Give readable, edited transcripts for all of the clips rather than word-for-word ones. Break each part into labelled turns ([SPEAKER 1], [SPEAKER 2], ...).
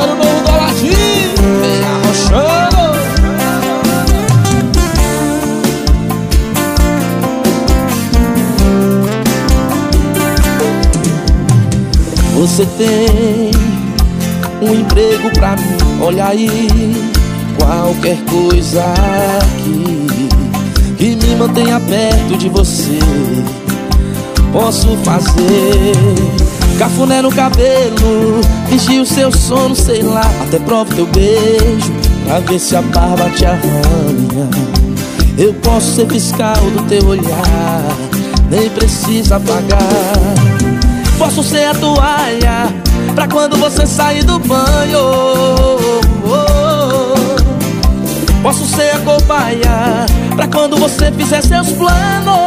[SPEAKER 1] repertório novo do Aladim, vem arrochando. Você tem um emprego pra mim, olha aí, qualquer coisa que me mantenha perto de você, posso fazer. Cafuné no cabelo, fingir o seu sono, sei lá, até provo teu beijo, pra ver se a barba te arranha. Eu posso ser fiscal do teu olhar, nem precisa pagar. Posso ser a toalha pra quando você sair do banho. Posso ser a cobaia pra quando você fizer seus planos.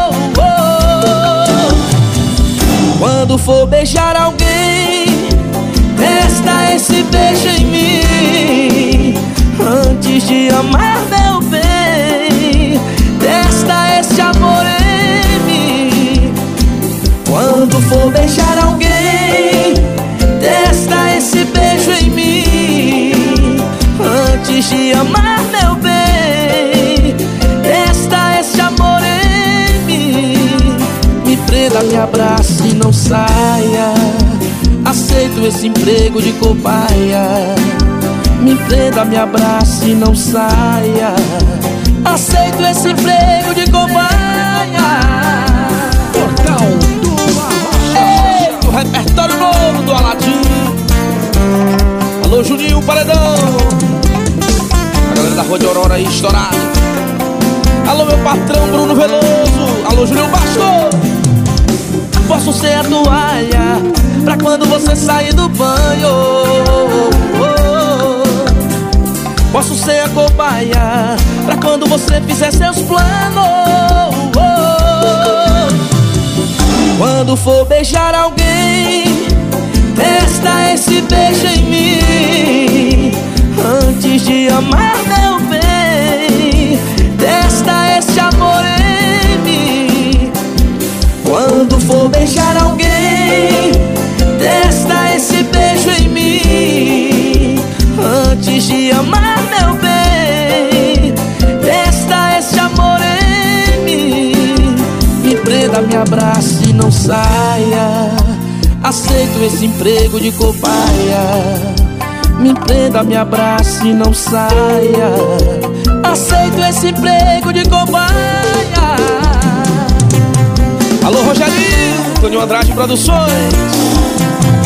[SPEAKER 1] Quando for beijar alguém, testa esse beijo em mim. Antes de amar, meu bem, testa esse amor em mim. Quando for beijar alguém, testa esse beijo em mim. Antes de amar, meu bem, testa esse amor em mim. Me prenda, me abrace e não saia. Aceito esse emprego de cobaia. Me prenda, me abrace e não saia. Aceito esse emprego de cobaia.
[SPEAKER 2] Portal do Arrocha.
[SPEAKER 1] O repertório novo do Aladim. Alô, Juninho Paredão. A galera da Rua de Aurora aí estourada. Alô, meu patrão Bruno Veloso. Alô, Juninho Basco. Posso ser a toalha pra quando você sair do banho. Posso ser a cobaia pra quando você fizer seus planos. Quando for beijar alguém, testa esse beijo em mim. Antes de amar, meu bem, testa esse amor em mim. Quando for beijar alguém, testa esse beijo em mim. Antes de amar, meu bem, testa esse amor em mim. Me prenda, me abrace e não saia. Aceito esse emprego de cobaia. Me prenda, me abrace e não saia. Aceito esse emprego de cobaia. Alô, Rogerinho, Toninho Andrade Produções.